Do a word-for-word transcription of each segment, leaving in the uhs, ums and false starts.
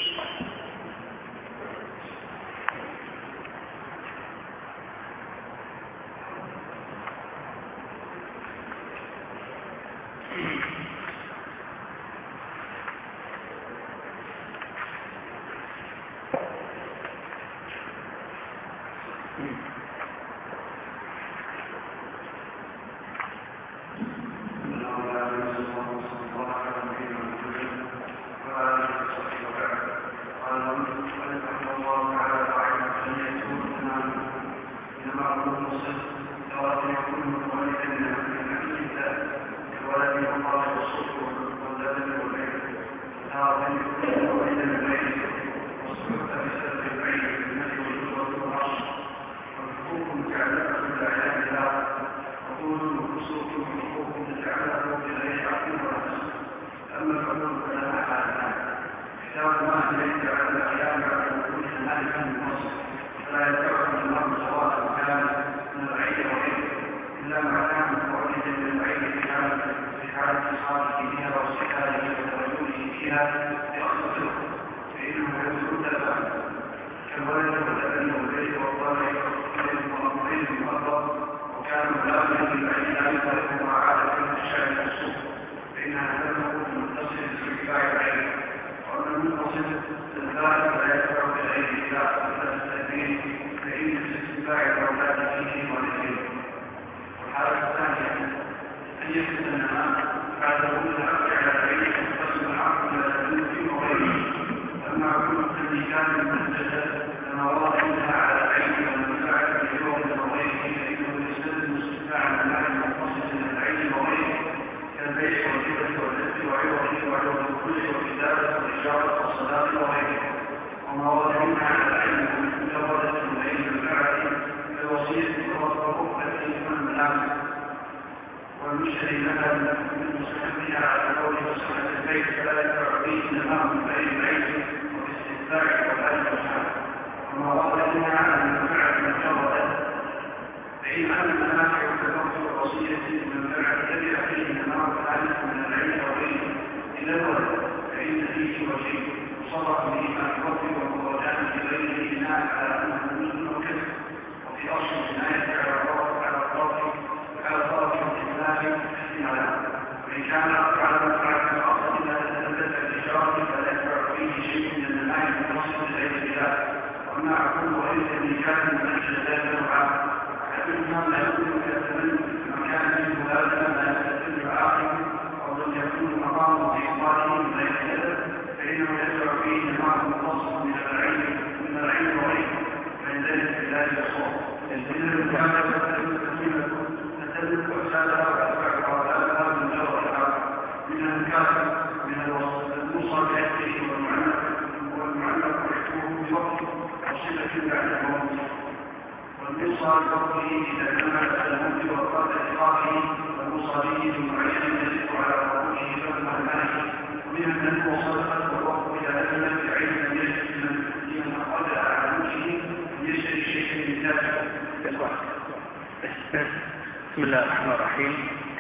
بسم الله الرحمن الرحيم.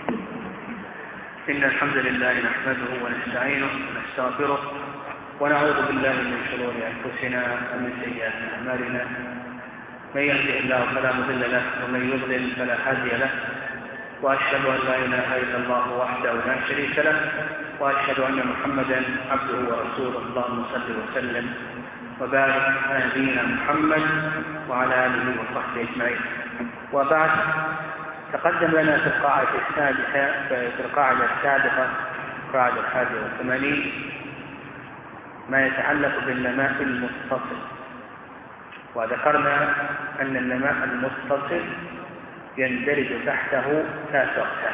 إن الحمد لله نحمده ونستعينه ونستغفره ونعوذ بالله من شرور أنفسنا ومن سيئات أعمالنا. من يهده الله فلا مضل له ومن يضلل فلا هادي له، وأشهد أن لا إله إلا الله وحده لا شريك له، وأشهد أن محمدا عبده ورسوله. اللهم صل وسلم وبارك على نبينا محمد وعلى آله وصحبه أجمعين. وبعد، تقدم لنا في القاعدة السادسة في القاعدة السابقة القاعدة الحادية والثمانين ما يتعلق بالنماء المتصل، وذكرنا أن النماء المتصل يندرج تحته ثلاث أقسام.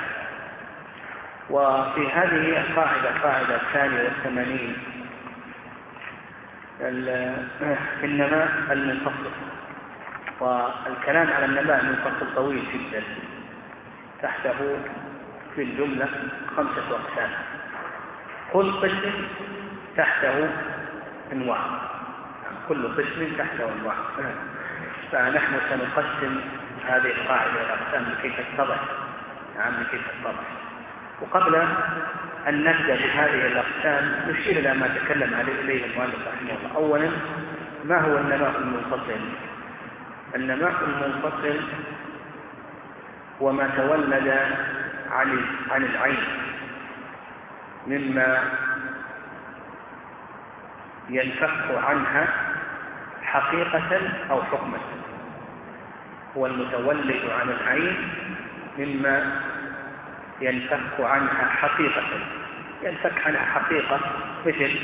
وفي هذه القاعدة القاعدة الثانية والثمانين النماء المنفصل، والكلام على النماء المنفصل طويل جدا، تحته في الجملة خمسة أقسام، كل قسم تحته أنواع، كل قسم تحته أنواع. فنحن سنقسم هذه القاعدة إلى أقسام لكي تتضح، نعم لكي تتضح. وقبل أن نبدأ بهذه الأقسام نشير إلى ما تكلم عليه إليه المؤلف رحمه الله. أولا، ما هو النماء المنفصل؟ النماء المنفصل وما تولد عن عن العين مما ينفك عنها حقيقة أو حكما. هو المتولد عن العين مما ينفك عنها حقيقة. ينفك عنها حقيقة مثل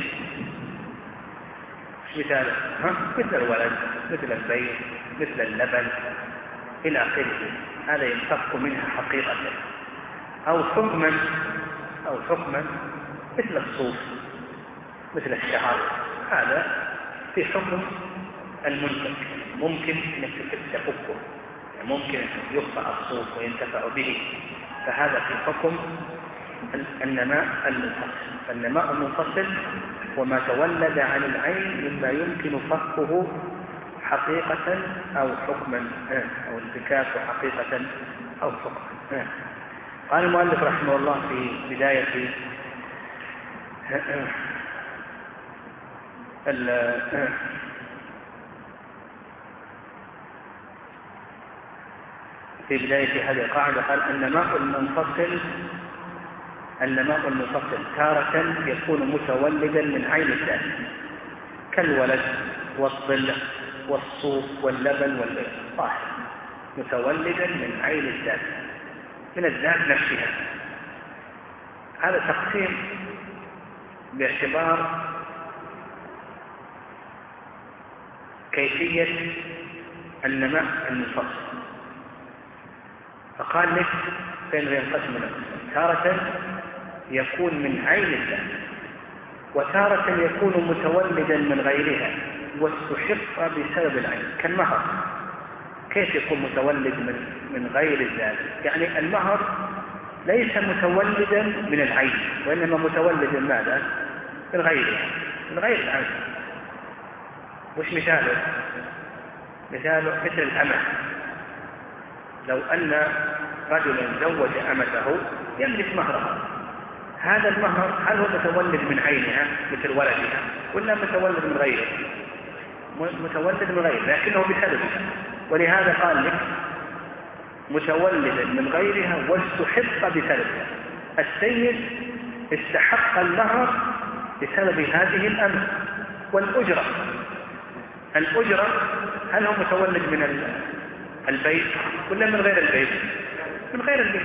مثال ها؟ مثل الولد، مثل البيت، مثل اللبن إلى آخره. هذا ينفك منها حقيقة. أو حكما أو حكما مثل الصوف، مثل الشعر. هذا في حكم المنتج، ممكن أن تفكه، يعني ممكن أن يقطع الصوف وينتفع به. فهذا في حكم النماء المنفصل. فالنماء المنفصل وما تولد عن العين مما يمكن فكه حقيقة أو حكما، أو انفكاك حقيقة أو حكما. قال المؤلف رحمه الله في بداية في بداية هذه القاعدة قال النماء المنفصل النماء المنفصل تارة يكون متولدا من عين الذات كالولد والظل والصوف واللبن والبيض، طاهر، متولدا من عين الذات، من الذات نفسها. هذا تقسيم باعتبار كيفية النماء المنفصل. فقال لك بين ينقسم الأقسام، تارة يكون من عين الذات، وتارة يكون متولدا من غيرها واستحق بسبب العين كالمهر. كيف يكون متولد من من غير الذات؟ يعني المهر ليس متولدا من العين، وإنما متولد من ماذا؟ من غيرها، من غير العين. وش مثاله؟ مثاله مثل الأمة. لو أن رجلا زوج أمته يملك مهرها، هذا المهر هل هو متولد من عينها مثل ولدها ولا متولد من غيره؟ متولد من غيره لكنه بسببها. ولهذا قال لك متولدا من غيرها واستحق بسببها. السيد استحق المهر بسبب هذه الأمة. والأجرة، الأجرة هل هو متولد من البيت ولا من غير البيت؟ من غير البيت.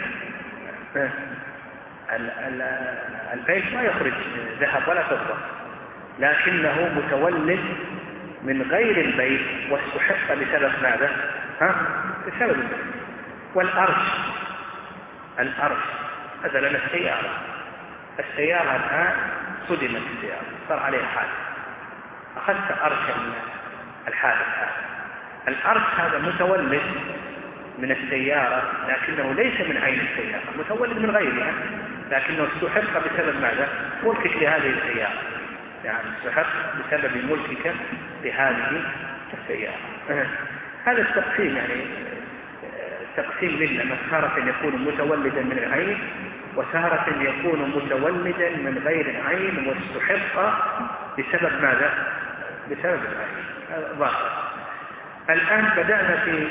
البيت ما يخرج ذهب ولا فضة، لكنه متولد من غير البيت واستحق بسبب ماذا؟ ها؟ بسبب البيت. والأرش، الأرش هذا لنا السيارة. السيارة الآن صدمت السيارة، صار عليها حادث، أخذت أرش الحادث هذا. الأرش هذا متولد من السيارة لكنه ليس من عين السيارة، متولد من غيرها لكنه استحق بسبب ماذا؟ ملكك لهذه السيارة، يعني استحق بسبب ملكك لهذه السيارة. هذا التقسيم يعني تقسيم للنماء، تارة يكون متولدا من العين وتارة يكون متولدا من غير العين واستحق بسبب ماذا؟ بسبب العين. ظاهر. الآن بدأنا في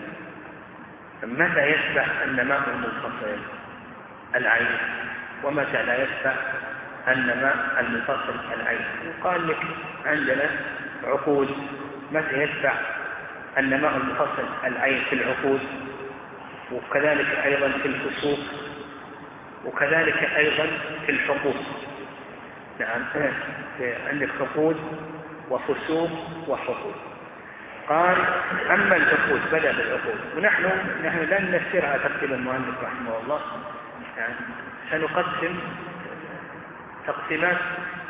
متى يشبه النماء المنفصل العين ومتى لا يشبه النماء المنفصل العين. وقال لك عندنا عقود، متى يشبه النماء المنفصل العين في العقود، وكذلك أيضا في الفسوق، وكذلك أيضا في الحقوق. نعم، عندك عقود وفسوق وحقوق. قال أما العقود، بدأ بالعقود، ونحن نحن لن نسير على ترتيب المؤلف رحمه الله، يعني سنقسم تقسيمات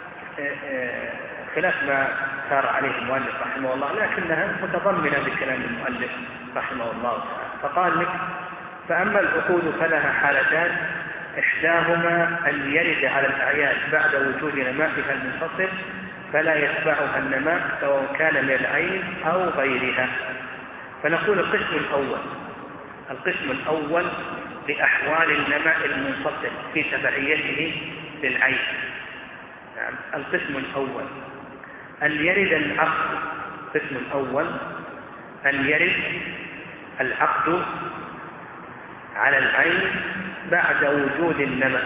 خلاف ما سار عليه المؤلف رحمه الله، لكنها متضمنة بكلام المؤلف رحمه الله تعالى. فقال لك فأما العقود فلها حالتان، إحداهما أن يرد على الأعيان بعد وجود نمائها المنفصل فلا يتبعها النماء سواء كان من العين أو غيرها. فنقول القسم الأول القسم الأول لأحوال النماء المنفصل في تبعيته للعين. نعم. القسم الأول أن يرد العقد القسم الأول أن يرد العقد على العين بعد وجود النمى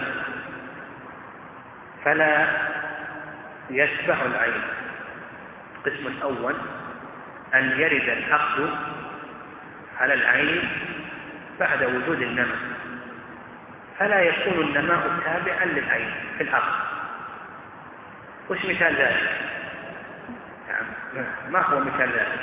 فلا يشبع العين. القسم الأول أن يرد العقد على العين بعد وجود النمى فلا يكون النماء تابعا للعين في العقد. وش مثال ذلك؟ يعني ما هو مثال ذلك؟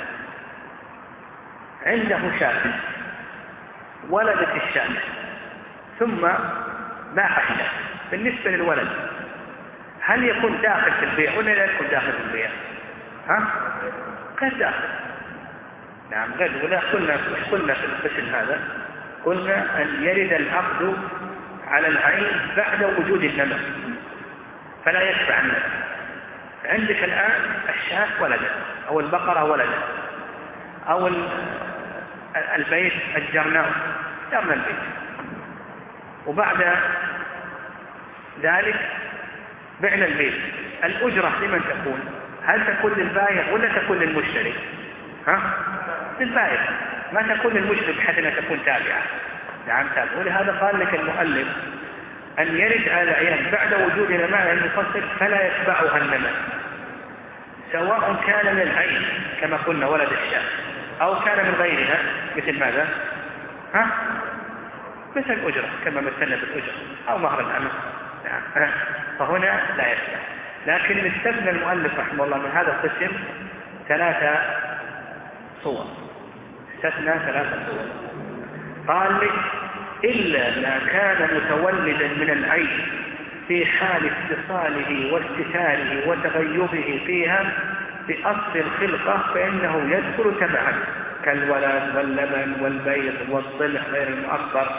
عنده شاة ولدت الشاة ثم باع الشاة. بالنسبة للولد هل يكون داخل في البيع ولا لا يكون داخل في البيع؟ ها؟ غير داخل. نعم غير. ولا قلنا قلنا في القسم هذا قلنا أن يرد العقد على العين بعد وجود النمى فلا يشبع النمى. عندك الآن الشاة ولدت أو البقرة ولدت أو البيت أجرناه جرنا البيت، وبعد ذلك بعنا البيت. الأجرة لمن تكون؟ هل تكون للبائع ولا تكون للمشتري؟ ها؟ للبائع، ما تكون للمشتري بحيث أنها تكون تابعة. نعم تابعة. ولهذا قال لك المؤلف أن يرد على العين بعد وجود نماء المفصل فلا يتبعها النماء، سواء كان من العين كما قلنا ولد الشاة أو كان من غيرها مثل ماذا؟ ها؟ مثل الأجرة كما مثلنا بالأجرة أو مهر الأمة. نعم. فهنا لا يشبع. لكن استثنى المؤلف رحمه الله من هذا القسم ثلاثة صور. استثنى ثلاثة صور. قال لك إلا ما كان متولدا من العين في حال اتصاله واستثاره وتغيبه فيها بأصل الخلقة فإنه يدخل تبعا كالولد واللبن والبيض والضلع غير المؤخر.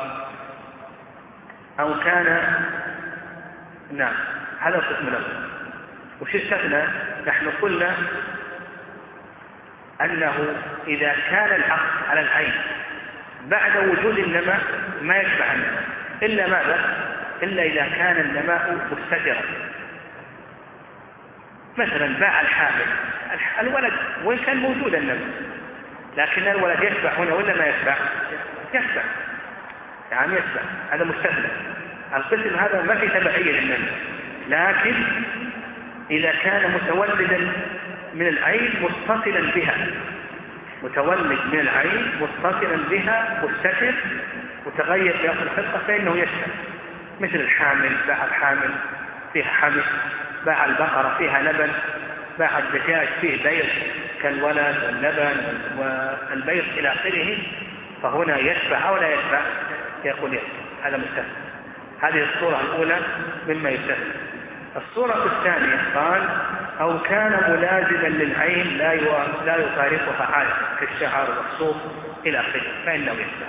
أو كان نعم هذا القسم الأول. وش استثنى؟ نحن قلنا أنه إذا كان العقد على العين بعد وجود النماء ما يشبع النماء إلا ماذا؟ إلا إذا كان النماء مستترا. مثلا باع الحامل الولد وين كان موجود النماء لكن الولد يشبع هنا ولا ما يشبع؟ يشبع. يعني يشبع. هذا مستثنى. القسم هذا ما في تبعية للنماء. لكن إذا كان متولدا من العين متصلا بها متولد من العين متصلا بها مستتر متغير في أصل الخلقة فإنه يشبع. مثل الحامل باع الحامل فيها حمل، باع البقرة فيها لبن، باع الدجاج فيه بيض كالولد واللبن والبيض إلى آخره، فهنا يشبع أو لا يشبع؟ يقول يشبع. هذا مستثنى. هذه الصورة الأولى مما يستثنى. الصورة الثانية قال أو كان ملازما للعين لا لا يفارقها عادة كالشعر والصوف إلى آخره فإنه يشبع.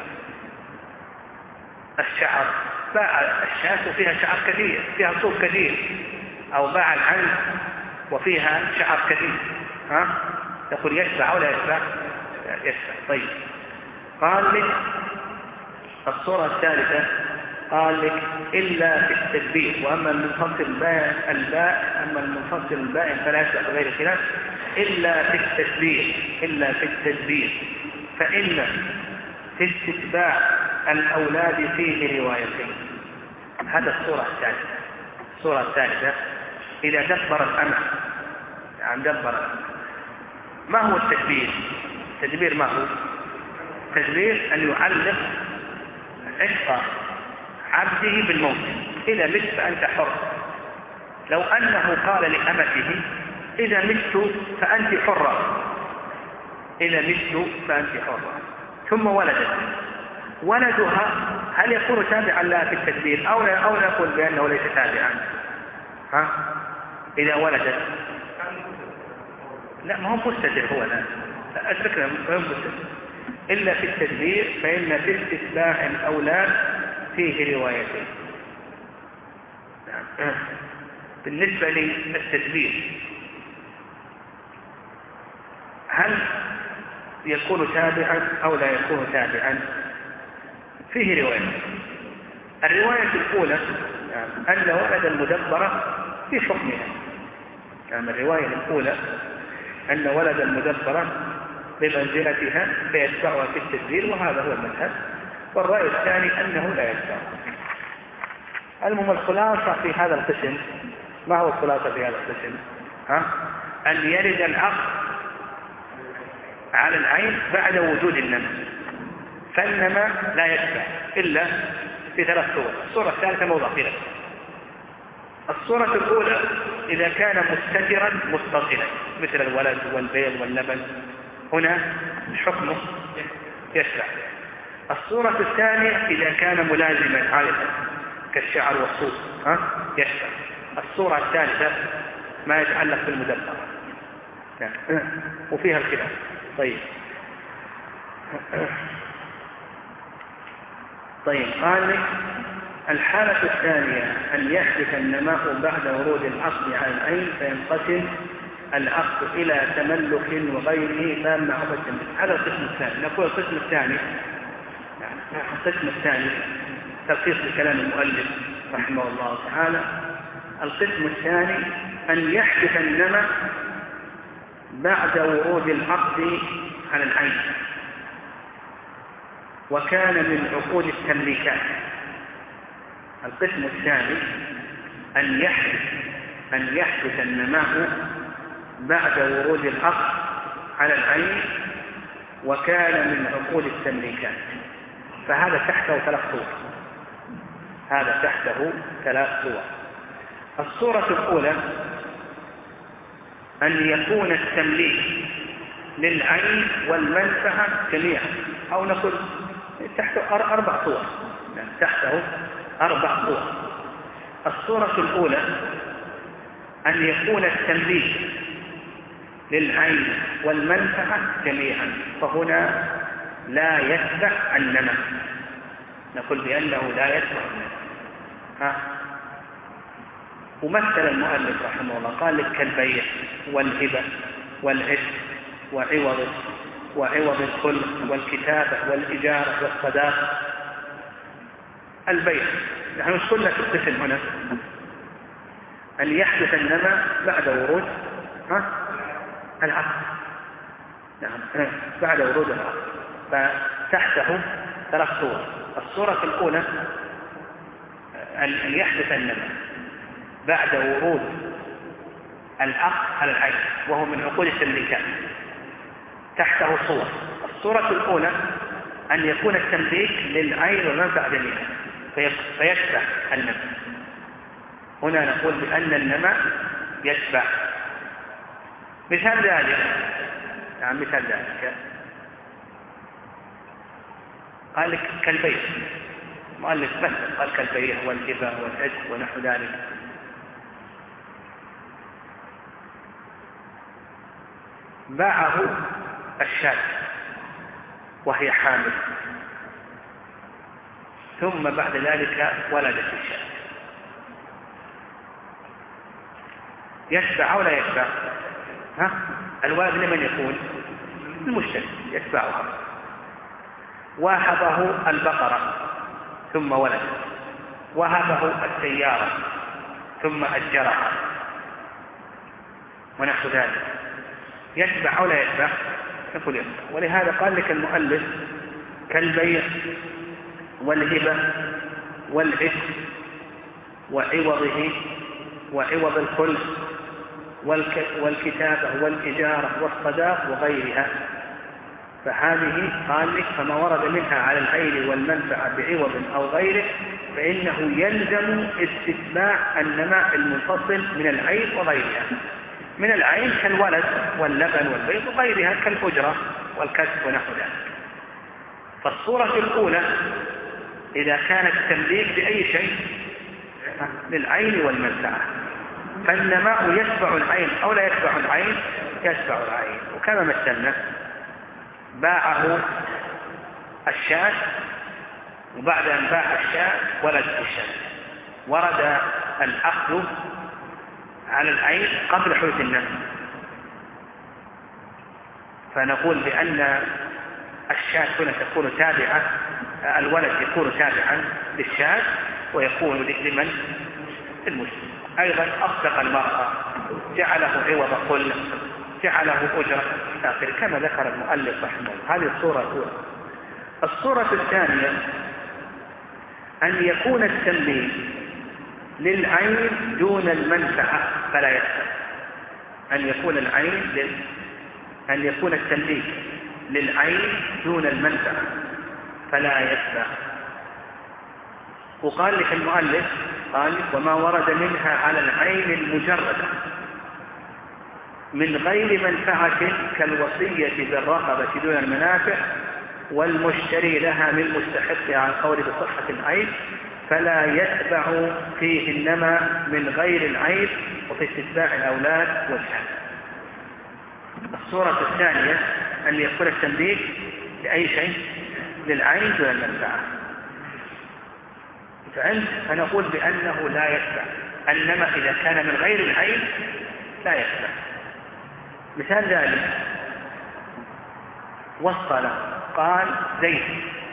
الشعر باع الشاة وفيها شعر كثير فيها صوف كثير، أو باع العين وفيها شعر كثير، ها يقول يشبع ولا يشبع؟ يشبع. طيب قال لك الصورة الثالثة قال لك إلا في التدبير. وأما المنفصل الباء الباء أما المنفصل البائن فلا يشبع غير خلاف إلا في التدبير إلا في التدبير فإن في استتباع الأولاد فيه روايتين. هذا الصورة الثالثة. الصورة الثالثة إذا دبر الأمر يعني دبر. ما هو التدبير؟ التدبير ما هو؟ التدبير أن يعلق عشق عبده بالموت إذا مت فأنت حر. لو أنه قال لأمته إذا مت فأنت حرة إذا مت فأنت حرة ثم ولدت ولدها هل يكون تابعا لها في التدبير أو لا أو نقول بأنه ليس تابعا؟ ها إذا ولدت لا ما هو مستتر هو لا الفكرة ما هو مستتر إلا في التدبير فإن في استتباع الأولاد فيه روايتين. بالنسبة للتدبير هل يكون تابعا أو لا يكون تابعا؟ فيه رواية. الرواية الأولى أن ولد المدبرة في حكمها. يعني الرواية الأولى أن ولد المدبرة بمنزلتها فيتبعها في التدبير، وهذا هو المذهب. والرأي الثاني أنه لا يتبع. المهم الخلاصة في هذا القسم، ما هو الخلاصة في هذا القسم؟ ها؟ أن يرد العقد على العين بعد وجود النمى، فالنمى لا يتبع إلا في ثلاث صور. الصورة الثالثة موضع خلاف. الصورة الأولى إذا كان مستترا متصلا مثل الولد والبيض واللبن، هنا حكمه يشرع. الصورة الثانية إذا كان ملازما عادة كالشعر والصوف ها يشرع. الصورة الثالثة ما يتعلق بالمدبر وفيها الخلاف. طيب طيب قال لك الحالة الثانية أن يحدث النماء بعد ورود العقد على العين فينقسم العقد إلى تملك وغيره فمع عقد. هذا القسم الثاني. نقول القسم الثاني القسم الثاني تلخيص لكلام المؤلف رحمه الله تعالى. القسم الثاني أن يحدث النماء بعد ورود العقد على العين وكان من عقود التمليكات. القسم الثاني أن يحدث أن يحدث النماء بعد ورود العقد على العين وكان من عقود التمليكات. فهذا تحته ثلاث صور. هذا تحته ثلاث صور. الصورة الأولى أن يكون التمليك للعين والمنفعة جميعا، أو نقول تحته أربع صور، تحته أربع صور. الصورة الأولى أن يكون التمليك للعين والمنفعة جميعا، فهنا لا يتبع النمى. نقول بأنه لا يتبع النمى. ها ومثل المؤلف رحمه الله قال لك كالبيع والهبة والعشق وعوض وعوض الخلق والكتابة والإجارة والصداق. البيع نحن مش قلنا في القسم هنا أن يحدث النمى بعد ورود ها العقد. نعم بعد ورود العقد. فتحته ثلاث صور. الصورة الأولى أن يحدث النمى بعد ورود العقد على العين وهو من عقود التمليكات، تحته صور. الصورة الأولى أن يكون التمليك للعين والمنفعة جميعا فيتبع النمى. هنا نقول بأن النمى يتبع. مثال ذلك نعم مثال ذلك قال لك كالبيع. مؤلف مثل قال كالبيع والهبة والعشق ونحو ذلك. باعه الشاة وهي حامل ثم بعد ذلك ولدت الشاة، يتبع ولا يتبع؟ ها الولد لمن يكون؟ المشتري يتبعها. وهبه البقرة ثم ولدت، وهبه السيارة ثم أجرها ونحو ذلك، يتبع ولا يتبع؟ نقول يتبع. ولهذا قال لك المؤلف كالبيع والهبة والعشق وعوضه وعوض الخلق والكتابة والإجارة والصداق وغيرها. فهذه قال لك فما ورد منها على العين والمنفعة بعوض أو غيره فإنه يلزم استتباع النماء المنفصل من العين وغيرها. من العين كالولد واللبن والبيض وغيرها كالأجرة والكسب ونحو ذلك. فالصورة الأولى إذا كان التمليك بأي شيء للعين والمنفعة فالنماء يتبع العين أو لا يتبع العين؟ يتبع العين. وكما مثلنا باعه الشاة وبعد أن باع الشاة ولدت الشاة، ورد الأخذ على العين قبل حدوث النمى، فنقول بأن الشاة هنا تكون تابعة، الولد يكون تابعا للشاة ويكون لمن؟ المسلم. أيضا أصدق المرأة، جعله عوض قل، جعله أجرة آخر كما ذكر المؤلف رحمه الله. هذه الصورة الأولى. الصورة الثانية أن يكون التمليك للعين دون المنفعة فلا يكفر. أن يكون العين لل... أن يكون التمليك للعين دون المنفعة فلا يكفر. وقال لك المؤلف قال وما ورد منها على العين المجردة من غير منفعة كالوصية بالرقبة دون المنافع والمشتري لها من مستحق عن قول بصحة العين فلا يتبع فيه إنما من غير العين وفي استتباع الأولاد والحال. الصورة الثانية أن يكون التمليك لأي شيء للعين دون المنفعة. فأنت فنقول بأنه لا يتبع، إنما إذا كان من غير العين لا يتبع. مثال ذلك وصل قال زيد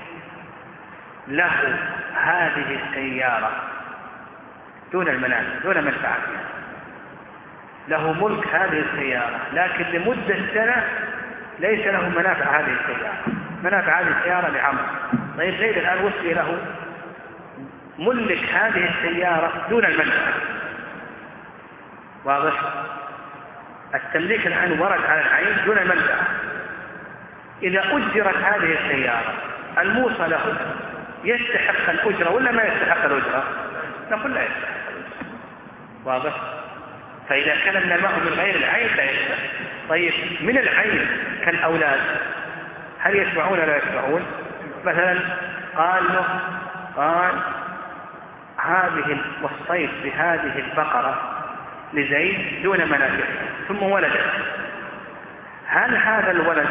له هذه السيارة دون المنافع دون منفعة، له ملك هذه السيارة لكن لمدة سنة ليس له منافع هذه السيارة، منافع هذه السيارة لعمر. طيب زيد الآن وصل له ملك هذه السيارة دون المنفعة، واضح؟ التمليك الآن ورد على العين دون المنفعة. إذا أجرت هذه السيارة الموصى له يستحق الأجرة ولا ما يستحق الأجرة؟ نقول لا يستحق الأجرة، واضح؟ فإذا كان النماء من غير العين لا يستحق. طيب من العين كالأولاد هل يتبعون لا يتبعون؟ مثلا قال له قال هذه وصيت بهذه البقرة لزيد دون منافع ثم ولدت، هل هذا الولد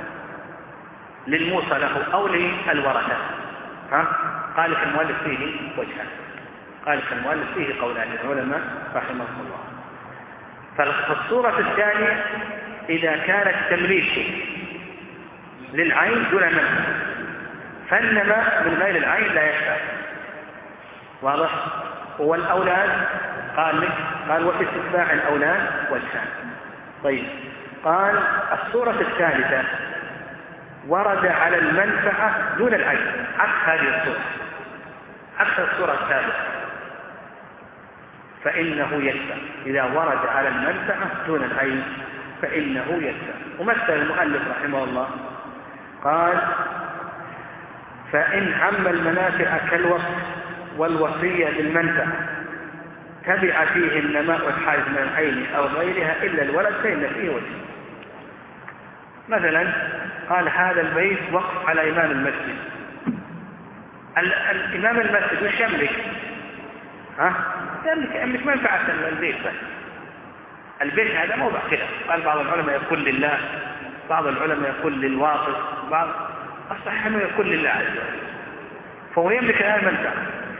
للموصى له أو للورثة؟ ها؟ قال لك المؤلف فيه وجهان، قال لك المؤلف فيه قولان العلماء رحمهم الله. فالصورة الثانية إذا كان التمليك للعين دون منفعة فإنما من غير العين لا يشفع، واضح؟ والأولاد قال لك قال وفي استتباع الأولاد وجهان. طيب قال الصورة الثالثة ورد على المنفعة دون العين، عكس هذه الصورة، عكس الصورة الثالثة، فإنه يتبع. إذا ورد على المنفعة دون العين فإنه يتبع. ومثل المؤلف رحمه الله قال فإن عم المنافع كالوصف والوصية بالمنفعة تبع فيه النماء الحائز من العين أو غيرها إلا الولد فإن فيه وجه. مثلا قال هذا البيت وقف على إمام المسجد، الإمام المسجد وش يملك؟ ها؟ يملك, يملك منفعة البيت بس. البيت هذا موضع كده، قال بعض العلماء يقول لله، بعض العلماء يقول للواقف، بعض الصحيح أنه يقول لله عز وجل، فهو يملك الآن منفعة.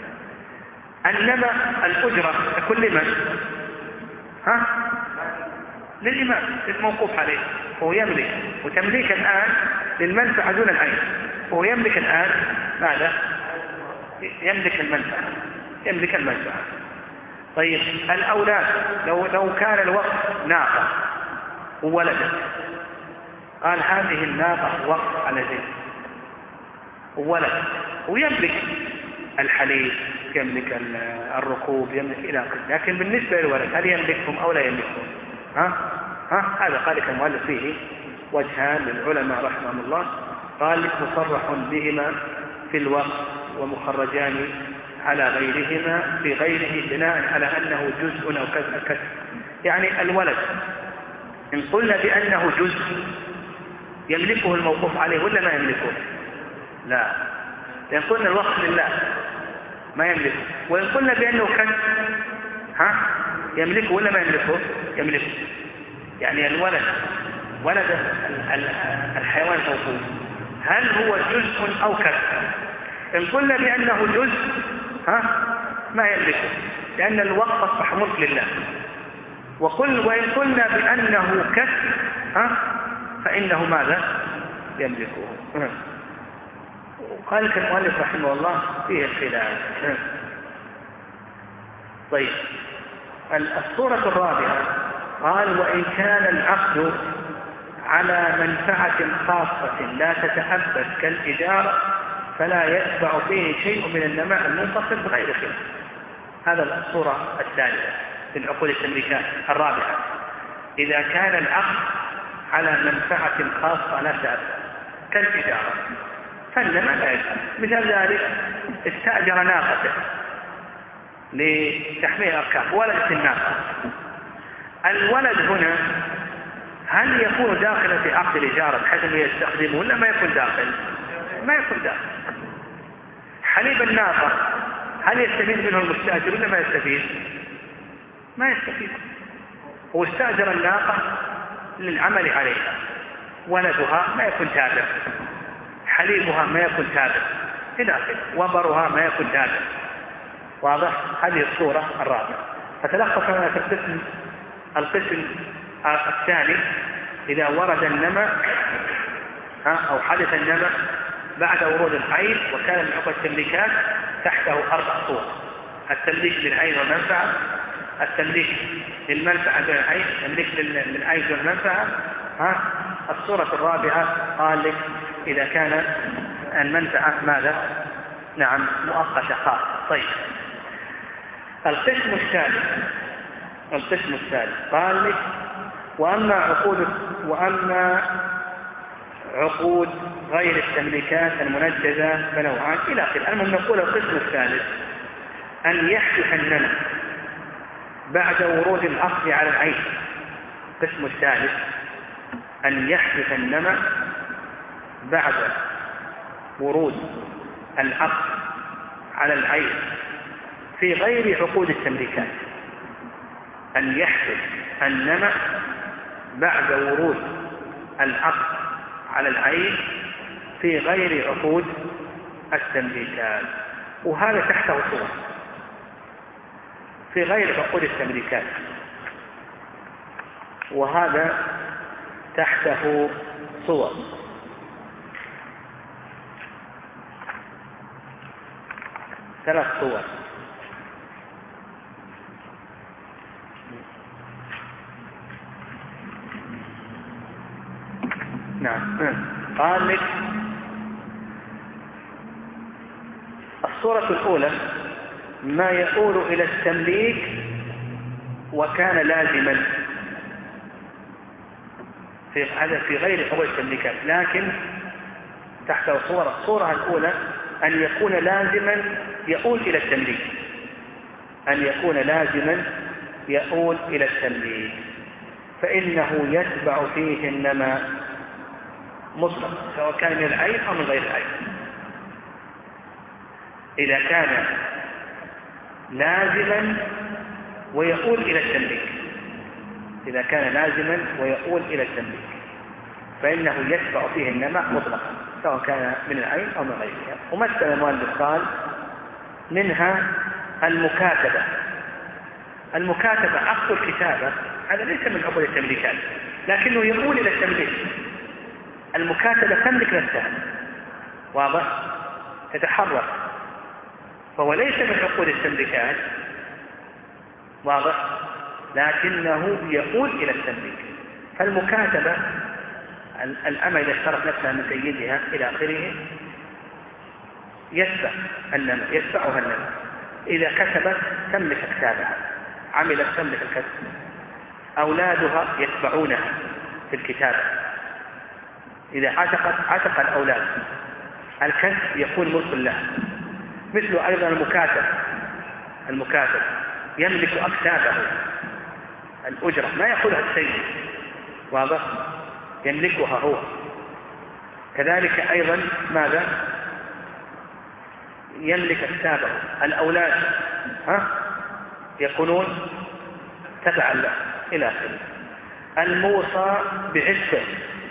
إنما الأجرة تكون لمن؟ ها؟ للإمام الموقوف عليه، هو يملك، وتمليك الآن للمنفعة دون العين، هو يملك الآن ماذا؟ يملك المنفعة، يملك المنفعة. طيب الأولاد لو لو كان الوقت ناقة وولدت، قال هذه الناقة وقف على زيد وولدت، ويملك الحليب، يملك الركوب، يملك إلى آخره، لكن بالنسبة للولد هل يملكهم أو لا يملكهم؟ ها؟ ها؟ هذا قال لك المؤلف فيه وجهان للعلماء رحمهم الله. قال لك مصرح بهما في الوقت ومخرجان على غيرهما في غيره بناء على أنه جزء أو كذا. يعني الولد إن قلنا بأنه جزء يملكه الموقوف عليه ولا ما يملكه؟ لا، لأن قلنا الوقت لله ما يملكه، وإن قلنا بأنه كذا ها يملكه ولا ما يملكه؟ يملكه. يعني الولد ولد الحيوان الموقوف هل هو جزء أو كذا؟ إن قلنا بأنه جزء ها ما يملكه، لأن الوقت أصبح ملك لله. وقل وإن قلنا بأنه كسب ها فإنه ماذا؟ يملكه. وقال لك المؤلف رحمه الله فيه الخلاف. طيب الصورة الرابعة قال وإن كان العقد على منفعة خاصة لا تتأبد كالإجارة فلا يتبع فيه شيء من النماء المنفصل بغير خلاف. هذا الصورة الثالثة في العقود التمليكات الرابعة. إذا كان العقد على منفعة خاصة لا تتأبد كالإجارة فالنماء لا يتبع. مثال ذلك استأجر ناقته لتحميل أركاب ولد الناقة. الولد هنا هل يكون داخلا في عقد الإجارة بحيث أنه يستخدمه ولا ما يكون داخل؟ ما يكون داخل. حليب الناقة هل يستفيد منه المستأجر ولا ما يستفيد؟ ما يستفيد. هو استأجر الناقة للعمل عليها، ولدها ما يكون تابع، حليبها ما يكون تابع إلى آخره، وبرها ما يكون تابع. واضح؟ هذه الصورة الرابعة. فتلخص لنا في القسم القسم الثاني إذا ورد النمى أو حدث النمى بعد ورود العين وكان من عقد التمليكات تحته أربع صور: التمليك للعين والمنفعة، التمليك للمنفعة دون العين، التمليك للعين دون المنفعة. ها الصورة الرابعة قال لك إذا كان المنفعة ماذا؟ نعم مؤقتة خاصة. طيب القسم الثالث القسم الثالث قال لك وأما عقود وأما عقود غير التمليكات المنجزة فنوعان إلى آخره. المهم نقول القسم الثالث أن يحدث النمى بعد ورود العقد على العين. القسم الثالث أن يحدث النمى بعد ورود العقد على العين في غير عقود التمليكات. أن يحدث النمى بعد ورود العقد على العين في غير عقود التمليكات، وهذا تحته صور في غير عقود التمليكات، وهذا تحته صور. ثلاث صور. نعم. قال لك الصورة الأولى ما يؤول إلى التمليك وكان لازما في هذا في غير عقود التمليكات، لكن تحت صورة. الصورة الأولى أن يكون لازما يؤول إلى التمليك، أن يكون لازما يؤول إلى التمليك فإنه يتبع فيه النمى مطلق سواء كان من العين أو من غير العين. إذا كان لازما ويؤول إلى التمليك إذا كان لازما ويؤول إلى التمليك فإنه يتبع فيه النمى مطلقا سواء كان من العين أو من غيرها. ومثل المؤلف قال منها المكاتبة. المكاتبة عقد الكتابة هذا ليس من عقود التمليكات لكنه يؤول إلى التمليك. المكاتبة تملك نفسها، واضح، تتحرك، فهو ليس من عقود التمليكات، واضح، لكنه يؤول إلى التمليك. فالمكاتبة الأمة إذا اشترت نفسها من سيدها إلى آخره يتبع النمى يتبعها النمى. إذا كسبت تملك كتابها، عملت تملك الكسب، أولادها يتبعونها في الكتابة. إذا عتقت عتق الأولاد، الكسب يكون ملك له. مثل أيضا المكاتب المكاتب يملك أكتابه، الأجرة ما يأخذها السيد، واضح، يملكها هو. كذلك أيضا ماذا يملك أكتابه، الأولاد ها يكونون تبعا له إلى آخره. الموصى بعفة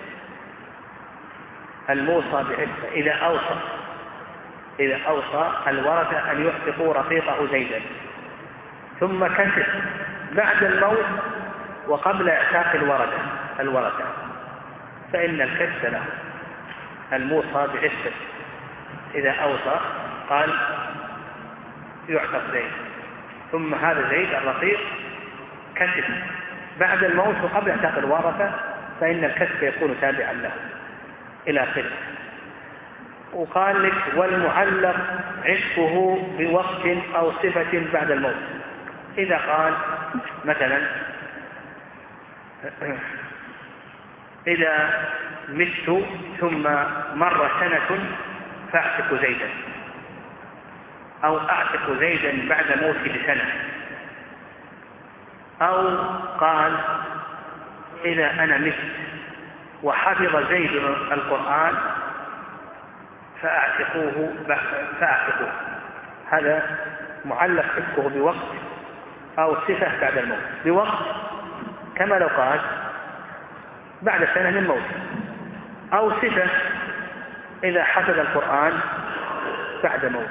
الموصى بعفة إذا أوصى إذا أوصى الورثة أن يعتقوا رفيقه زيدا ثم كسب بعد الموت وقبل إعتاق الورثة الورثة فإن الكسب له. الموصى بعفة إذا أوصى قال يعتق زيد ثم هذا زيد الرقيق كسب بعد الموت وقبل اعتاق الورثة، فإن الكسب يكون تابعا له إلى آخره. وقال لك والمعلق عتقه بوقت أو صفة بعد الموت. إذا قال مثلا إذا مت ثم مر سنة فأعتق زيدا، أو أعتق زيدا بعد موته بسنة، أو قال إذا أنا مت وحفظ زيد القرآن فأعتقوه فأعتقوه. هذا معلق عتقه بوقت أو صفة بعد الموت. بوقت كما لو قال بعد سنة من موت، أو صفة إذا حفظ القرآن بعد موت.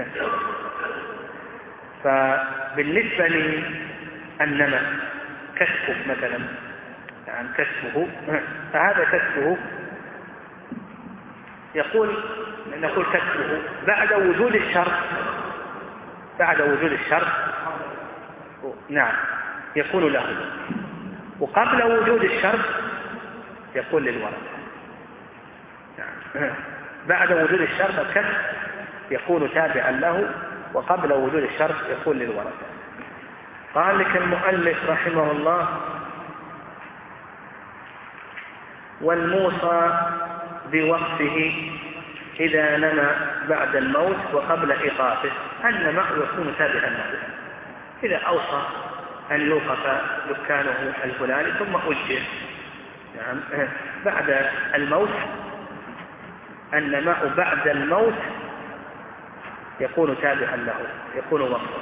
فبالنسبة للنمى كسبه مثلا، يعني كسبه، فهذا كسبه يقول نقول كسبه بعد وجود الشرط، بعد وجود الشرط نعم يكون له، وقبل وجود الشرط يكون للورثة. نعم. بعد وجود الشرط الكسب يكون تابعا له، وقبل وجود الشرط يكون للورثة. قال لك المؤلف رحمه الله والموصى بوقفه إذا نمى بعد الموت وقبل إيقافه، النمى يكون تابعا له. إذا أوصى أن يوقف دكانه الفلاني ثم أجر يعني بعد الموت، النماء بعد الموت يكون تابعا له، يكون وقفا.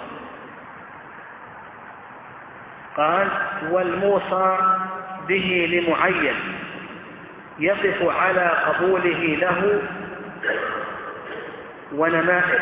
قال والموصى به لمعين يقف على قبوله له ونمائه.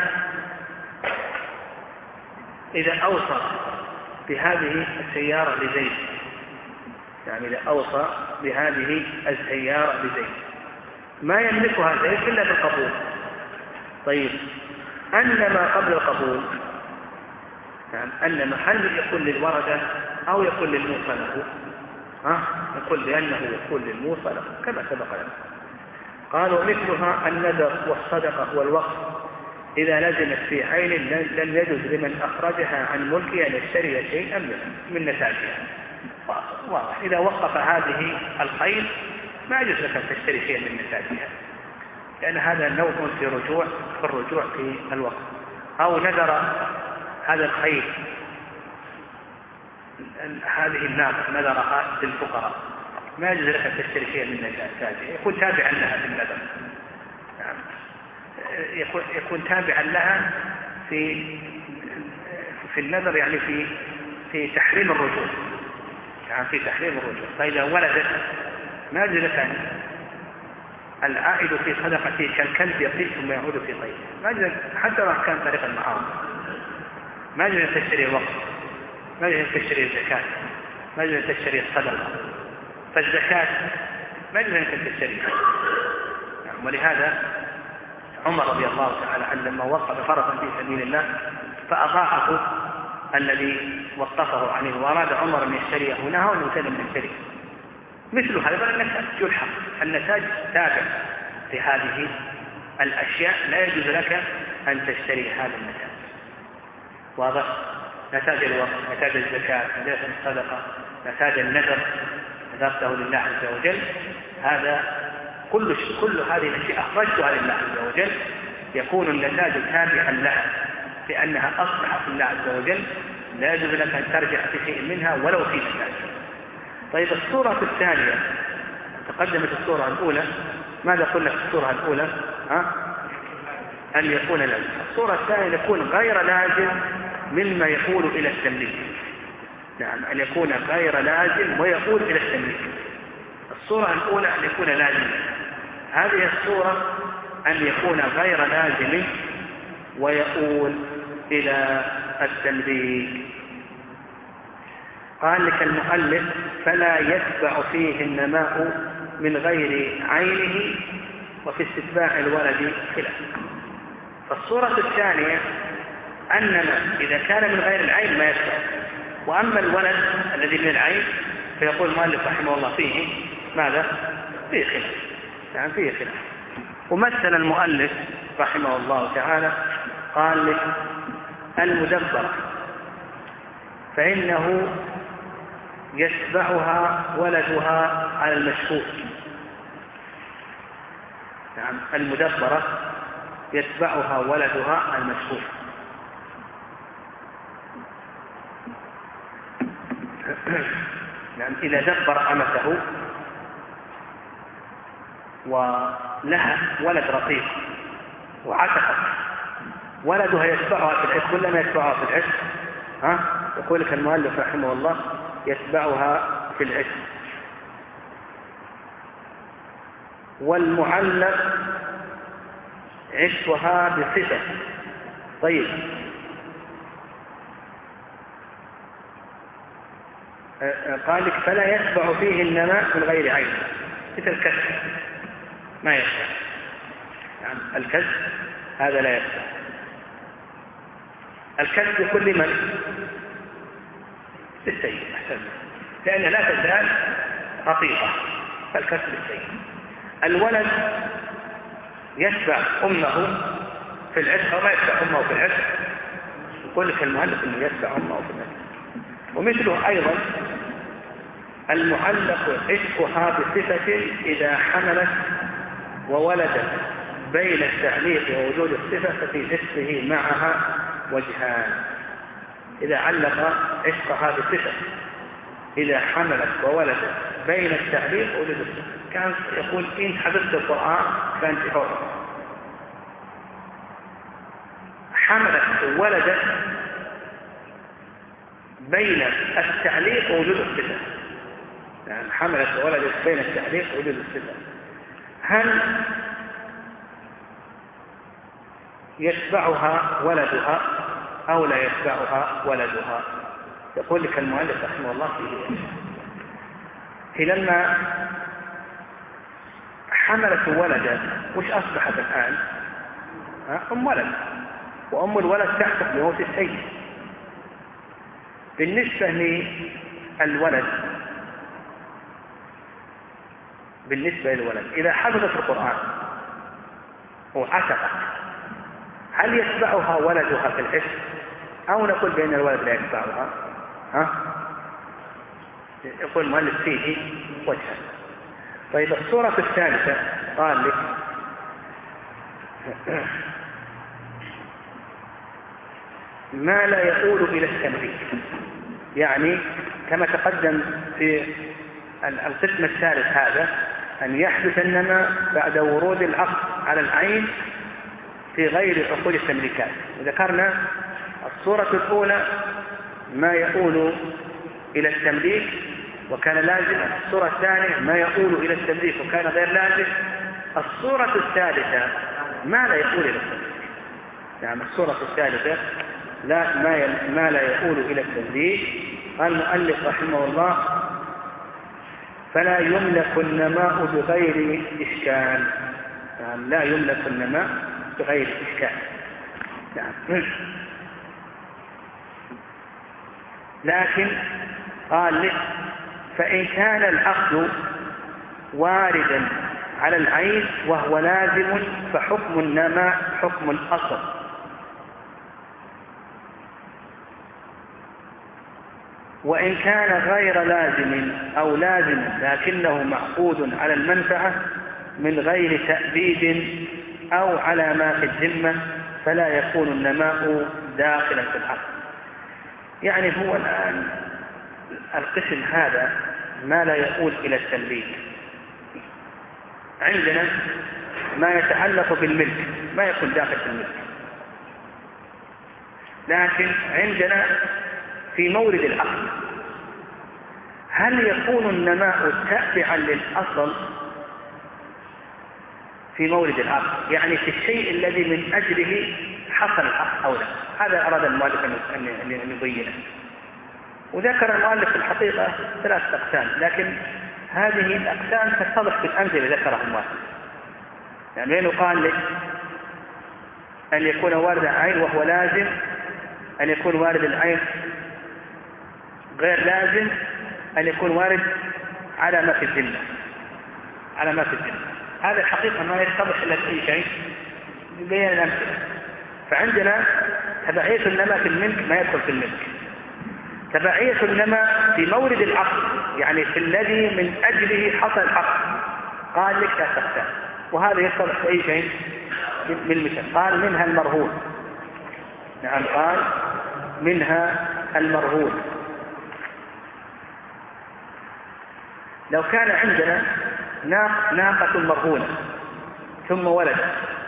إذا أوصى بهذه السيارة لزيد، يعني إذا أوصى بهذه السيارة لزيد ما يملكها زيد إلا بالقبول. طيب أنما قبل القبول، يعني أنما هل يكون للورثة أو يكون للموصى له؟ ها؟ نقول بأنه يكون للموصى له كما سبق لنا. قالوا مثلها النذر والصدقة والوقف إذا لزمت في عين لم يجوز لمن أخرجها عن ملكه أن يشتري شيئا من نتاجها. واضح. إذا وقف هذه الخيل ما يجوز لك أن تشتري شيئا من نتاجها، لأن هذا نوع في رجوع في الرجوع في الوقف. أو نذر هذا الخيل، هذه الناقة نذرها للفقراء، ما يجوز لك أن تشتري شيئا من نتاجها، يكون تابعا لها في النذر. نعم. يكون يكون تابعا لها في في النذر، يعني في في تحريم الرجوع، يعني في تحريم الرجوع. فإذا ولدت ما يجوز لك أن العائد في صدقته كالكلب يقيل ثم يعود في طيبه، ما يجوز حتى لو كان طريق المعاصي. ما يجوز أن تشتري الوقت، ما يجوز أن تشتري الزكاة، ما يجوز أن تشتري الصدقة. فالزكاة ما يجوز أن تشتريها. ولهذا عمر رضي الله تعالى عنه لما وقف فرسا في سبيل الله فأضاعه الذي وقفه عليه، وأراد عمر أن يشتريه هنا وأن يسلم من يشتريه. مثل هذا النتاج يلحق، النتاج تابع في هذه الأشياء، لا يجوز لك أن تشتري هذا النتاج. واضح؟ نتاج الوقت، نتاج الزكاة، نتاج الصدقة، نتاج النذر نذرته لله عز وجل، هذا كل كل هذه الأشياء أخرجتها لله عز وجل، يكون النتاج تابعا لها لأنها أصبحت لله عز وجل، لا يجوز لك أن ترجع في شيء منها ولو في نتاج. طيب الصورة الثانية، تقدمت الصورة الأولى، ماذا قلنا في الصورة الأولى؟ ها؟ أن يكون لازم. الصورة الثانية يكون غير لازم مما يقول إلى التمليك. نعم، أن يكون غير لازم ويقول إلى التمليك. الصورة الأولى أن يكون لازم، هذه الصورة أن يكون غير لازم ويقول إلى التمليك. قال لك المؤلف فلا يتبع فيه النماء من غير عينه، وفي استتباع الولد خلاف. فالصورة الثانية أنما إذا كان من غير العين ما يتبع. وأما الولد الذي من العين فيقول المؤلف رحمه الله فيه ماذا؟ فيه خلاف، يعني فيه خلاف. ومثل المؤلف رحمه الله تعالى قال لك المدبر فإنه يتبعها ولدها على المشهور. يعني المدبرة يتبعها ولدها على المشهور. يعني إذا دبر أمته ولها ولد رقيق وعتقت ولدها يتبعها في العشق ولا ما يتبعها في العشق؟ ها؟ يقول لك المؤلف رحمه الله يتبعها في العشق. والمعلق عشقها بصفة. طيب قال لك فلا يتبع فيه النماء من غير عين مثل الكسب ما يتبع. يعني الكسب هذا لا يتبع. الكسب لكل من للسيد أحسن، لأنها لا تزال رقيقة فالكسب للسيد. الولد يتبع أمه في العشق وما يتبع أمه في العشق. يقول لك المؤلف أنه يتبع أمه في العشق. ومثله أيضا المعلق عشقها بصفة إذا حملت وولدت بين التعليق ووجود الصفة ففي عشقه معها وجهان. إذا علق عشقها بصفة إذا حملت وولدت بين التعليق ووجود الصفة. كان يقول إن حفظت القرآن فأنت حر. حملت وولدت بين التعليق ووجود الصفة. يعني حملت وولدت بين التعليق ووجود الصفة. هل يتبعها ولدها أو لا يتبعها ولدها؟ يقول لك المؤلف رحمه الله فيه هي لما حملت ولدا وش أصبحت الآن؟ أم ولد، وأم الولد تحت بموت السيد. بالنسبة للولد بالنسبة للولد إذا حفظت القرآن وعتقت هل يتبعها ولدها في العشق أو نقول بأن الولد لا يتبعها؟ ها؟ يقول المؤلف فيه وجهان. طيب الصورة الثالثة قال لك ما لا يؤول إلى التمليك. يعني كما تقدم في القسم الثالث هذا أن يحدث النماء بعد ورود العقد على العين في غير عقود التمليكات. وذكرنا الصورة الأولى ما يؤول إلى التمليك وكان لازما. الصورة الثانية ما يؤول إلى التمليك وكان غير لازم. الصورة الثالثة ما لا يؤول إلى التمليك. يعني الصورة الثالثة لا ما, ما لا يؤول إلى التمليك. قال المؤلف رحمه الله فلا يملك النماء بغير إشكال. يعني لا يملك النماء بغير إشكال. يعني لكن قال لك فإن كان العقد واردا على العين وهو لازم فحكم النماء حكم الأصل. وإن كان غير لازم أو لازم لكنه معقود على المنفعة من غير تأبيد أو على ما في الذمة فلا يكون النماء داخلا في العقد. يعني هو الآن القسم هذا ما لا يؤول إلى التمليك. عندنا ما يتعلق بالملك ما يكون داخل في الملك، لكن عندنا في مورد العقد هل يكون النماء تابعا للأصل في مورد العقد؟ يعني في الشيء الذي من أجله حصل العقد أو لا. هذا أراد المؤلف أن يبينه. وذكر المؤلف في الحقيقة ثلاث أقسام، لكن هذه الأقسام تتضح في الأمثلة ذكرها المؤلف. يعني بينه قال لك أن يكون وارد عين وهو لازم أن يكون وارد العين غير لازم أن يكون وارد على ما في الذمة، على ما في الذمة. هذا الحقيقة ما يتضح إلا في أي شيء بين الأمثلة. فعندنا تبعية النماء في الملك ما يدخل في الملك، تبعية النماء في مورد العقد يعني في الذي من أجله حصل العقد قال لك لا تختار، وهذا يتضح في أي شيء بالمثال. قال منها المرهون، نعم قال منها المرهون. لو كان عندنا ناقة مرهونة ثم ولد،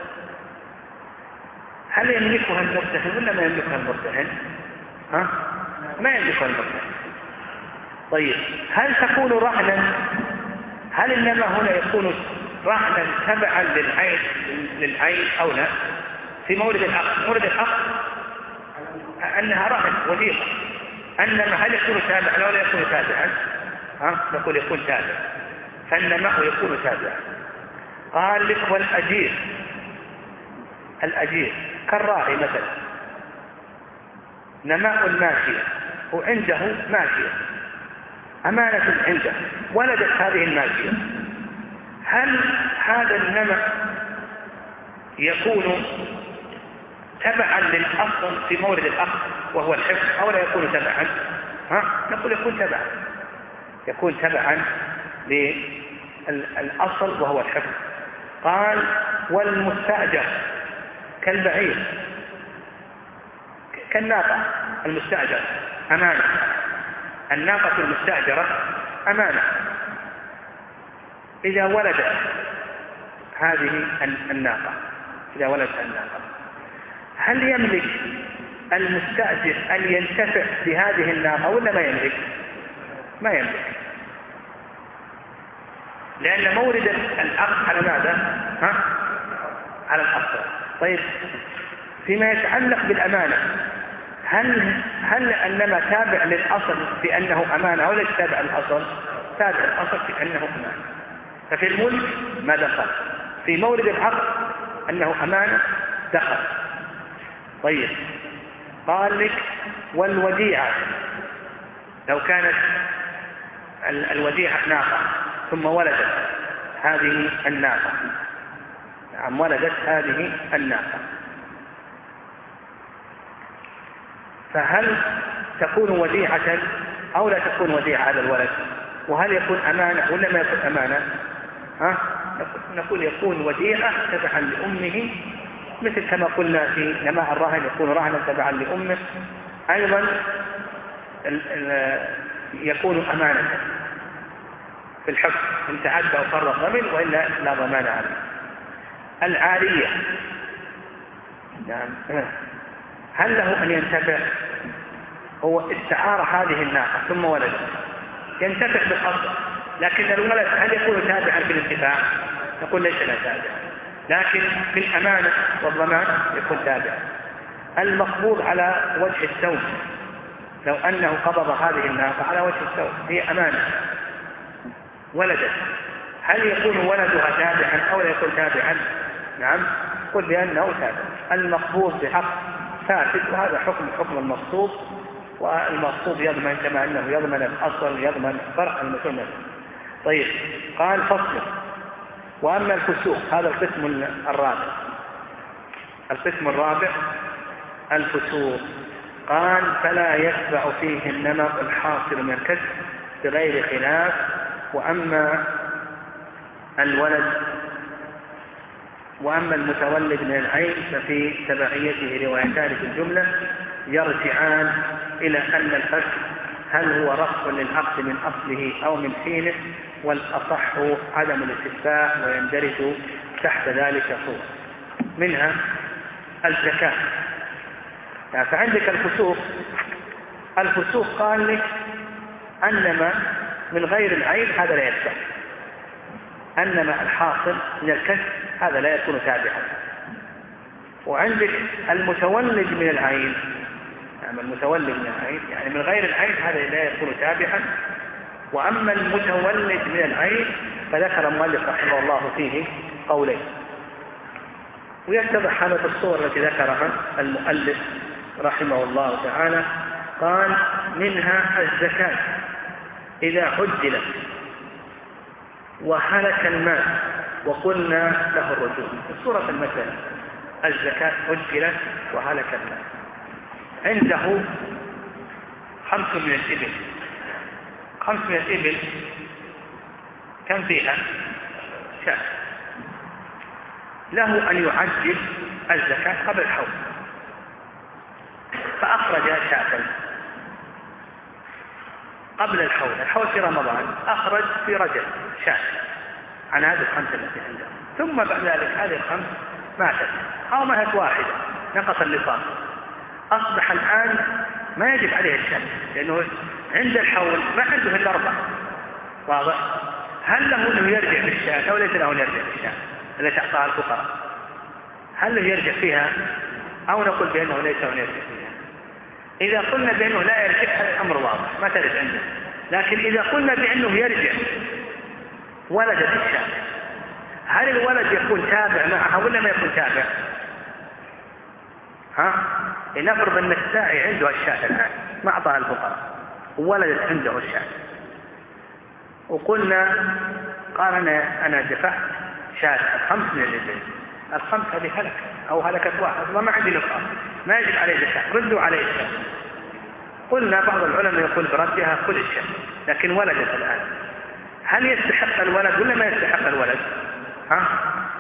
هل يملكها المرتهن ولا ما يملكها المرتهن؟ ها؟ ما يملكها المرتهن. طيب هل تكون رهنا؟ هل إنما هنا يكون رهنا تبعا للعين للعين أو لا؟ في مورد العقد، مورد العقد أنها رهن وثيقة، أنما هل يكون تابعا أو لا يكون تابعا؟ ها؟ نقول يكون تابعا، فالنماء يكون تابعا. قال لك والأجير، الأجير كالراعي مثلا، نماء الماشية وعنده ماشية أمانة عنده، ولدت هذه الماشية، هل هذا النماء يكون تبعا للأصل في مورد الأصل وهو الحفظ أو لا يكون تبعا؟ ها؟ نقول يكون تبعا، يكون تبعا للأصل وهو الحفظ. قال والمستأجر كالبعير كالناقة المستأجرة أمانة، الناقة المستأجرة أمانة. إذا ولدت هذه الناقة، إذا ولدت الناقة هل يملك المستأجر أن ينتفع بهذه الناقة ولا ما يملك؟ ما يملك، لأن مورد العقد على ماذا؟ ها؟ على الأصل. طيب فيما يتعلق بالأمانة، هل هل أنما تابع للأصل بأنه أمانة ولا تابع الأصل؟ تابع الأصل بأنه أمانة. ففي الملك ما دخل، في مورد العقد أنه أمانة دخل. طيب قال لك والوديعة، لو كانت الوديعة ناقة ثم ولدت هذه الناقة، نعم ولدت هذه الناقة، فهل تكون وديعة أو لا تكون وديعة هذا الولد؟ وهل يكون أمانة ولا ما يكون أمانة؟ ها؟ نقول يكون وديعة تبعا لأمه، مثل كما قلنا في نماء الرهن يكون رهنا تبعا لأمه، أيضا يكون أمانة في الحكم إن تعدى وفرط ضمن وإلا لا ضمان عليه. العارية، نعم هل له أن ينتفع؟ هو استعار هذه الناقة ثم ولد، ينتفع بالأصل، لكن الولد هل يكون تابعا في الانتفاع؟ نقول ليس لا تابع، لكن في الأمانة والضمان يكون تابع. المقبوض على وجه الثوب، لو أنه قبض هذه الناقة على وجه الثوب هي أمانة ولدت، هل يكون ولدها تابعا أو لا يكون تابعا؟ نعم قل بأنه تابع. المقبوض بحق فاسد، وهذا حكم حكم المغصوب، والمغصوب يضمن كما أنه يضمن الأصل يضمن فرع المسلم. طيب قال فصل. وأما الفسوق، هذا القسم الرابع، القسم الرابع الفسوق. قال فلا يتبع فيه النمط الحاصل من الكسب بغير خلاف. وأما الولد وأما المتولد من العين ففي تبعيته روايتان في الجملة يرجعان إلى أن الفسق هل هو رفع للعقد من أصله أو من حينه، والأصح عدم الاستثباء ويندرج تحت ذلك صور منها الزكاة. يعني فعندك الفسوق، الفسوق قال لك أنما من غير العين هذا لا يتبع، أنما الحاصل من الكسب هذا لا يكون تابعا. وعندك المتولد من العين، يعني المتولد من العين يعني من غير العين هذا لا يكون تابعا. وأما المتولد من العين فذكر المؤلف رحمه الله فيه قولين، ويتضح هذا في الصور التي ذكرها المؤلف رحمه الله تعالى قال منها الزكاة إذا عجلت وهلك المال وقلنا له الرجوع. سورة المثل الزكاة عجلت وهلك المال. عنده خمس من الإبل، خمس من الإبل كم فيها؟ شاة. له أن يعجل الزكاة قبل الحول، فأخرج شاة قبل الحول، الحول في رمضان، أخرج في رجب شاة عن هذه الخمسة التي عنده، ثم بعد ذلك هذه الخمس ماتت أو ماتت واحدة نقص النصاب، أصبح الآن ما يجب عليه الشاة لأنه عند الحول ما عنده إلا أربع. واضح؟ هل له أنه يرجع بالشاة أو ليس له أن يرجع بالشاة التي أعطاها الفقراء؟ هل له يرجع فيها أو نقول بأنه ليس له أن يرجع فيها؟ إذا قلنا بأنه لا يرجع هذا الأمر واضح ما ترد عنده، لكن إذا قلنا بأنه يرجع ولدت الشاة، هل الولد يكون تابع معها ولا ما يكون تابع؟ ها؟ لنفرض أن الساعي عنده الشاة الآن ما أعطاها الفقراء وولدت عنده الشاة، وقلنا قال أنا أنا دفعت شاة الخمس من الإبل، الخمس هذه هلك أو هلكت واحد وما عندي نقاط ما يجب عليه زكاة، ردوا عليه الشاة. قلنا بعض العلماء يقول بردها كل الشاة، لكن ولدت الآن، هل يستحق الولد ولا ما يستحق الولد؟ ها؟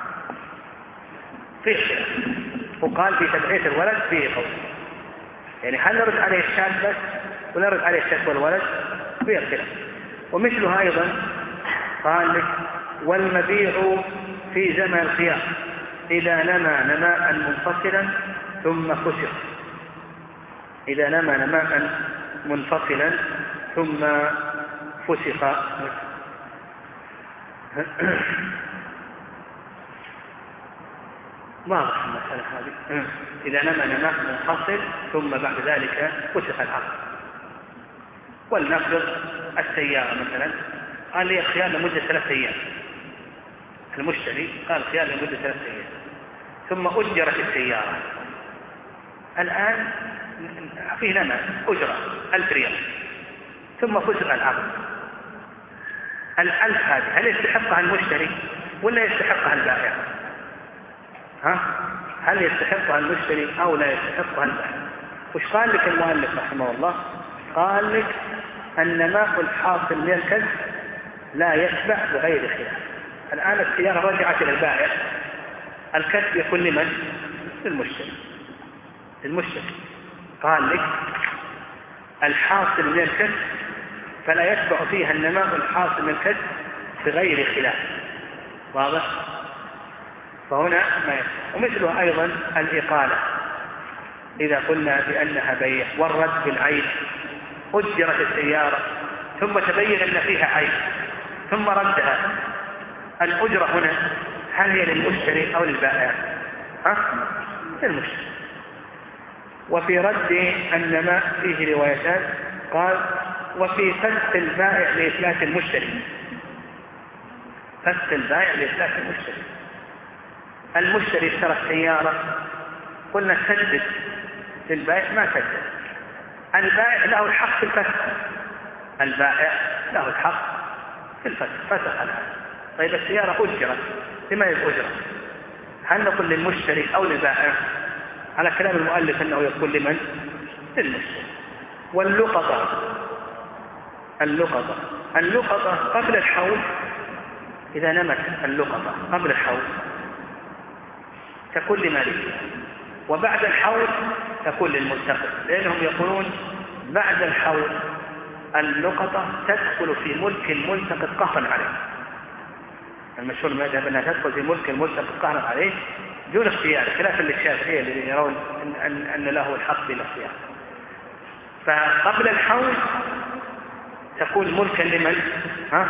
فيه خلاف، وقال في تبعية الولد فيه قول، يعني هل نرد عليه الشاة بس ولا نرد عليه الشاة والولد؟ فيه خلاف. ومثلها أيضا قال لك والمبيع في زمن الخيار إذا نمى نماء منفصلا ثم فسق، إذا نمى نماء منفصلا ثم فسق. واضح المسألة هذه، إذا نمى نماء منفصل ثم بعد ذلك فسق العقد. ولنفرض السيارة مثلا قال لي الخيار لمدة ثلاث أيام، المشتري قال خيار لمدة ثلاث أيام ثم أجرت السيارة، الآن في لنا أجرة ألف ريال ثم فسق العقد، الألف هذه هل يستحقها المشتري ولا يستحقها البائع؟ ها؟ هل يستحقها المشتري أو لا يستحقها البائع؟ وش قال لك المؤلف رحمه الله؟ قال لك النماء الحاصل من الكسب لا يتبع بغير خلاف. الآن السيارة رجعت إلى البائع، الكسب يكون لمن؟ للمشتري، المشتري قال لك الحاصل من الكسب فلا يتبع فيها النماء الحاصل من الكسب بغير خلاف. واضح؟ فهنا ما يتبع. ومثله أيضا الإقالة إذا قلنا بأنها بيع، والرد بالعين، أجرت السيارة ثم تبين أن فيها عيب ثم ردها، الأجرة هنا هل هي للمشتري أو للبائع؟ ها؟ للمشتري. وفي رد النماء فيه روايتان، قال وفي فسخ البائع لإفلاس المشتري، فسخ البائع لإفلاس المشتري، المشتري اشترى السيارة قلنا سدد للبائع ما سدد، البائع له الحق في الفسخ، البائع له الحق في الفسخ، فسخ الآن. طيب السيارة أجرت، لما يؤجرت؟ هل نقول للمشتري أو للبائع؟ على كلام المؤلف أنه يقول لمن؟ للمشتري. واللقطة، اللقطة اللقطة قبل الحول إذا نمت اللقطة قبل الحول تكون لمالك، وبعد الحول تكون للملتقط، لأنهم يقولون بعد الحول اللقطة تدخل في ملك الملتقط قهرا عليه، المشهور المذهب أنها تدخل في ملك الملتقط قهرا عليه دون اختيار، خلافا للشافعية الذين يرون أن, أن, أن له الحق بالاختيار. فقبل الحول تكون ملكا لمن؟ ها؟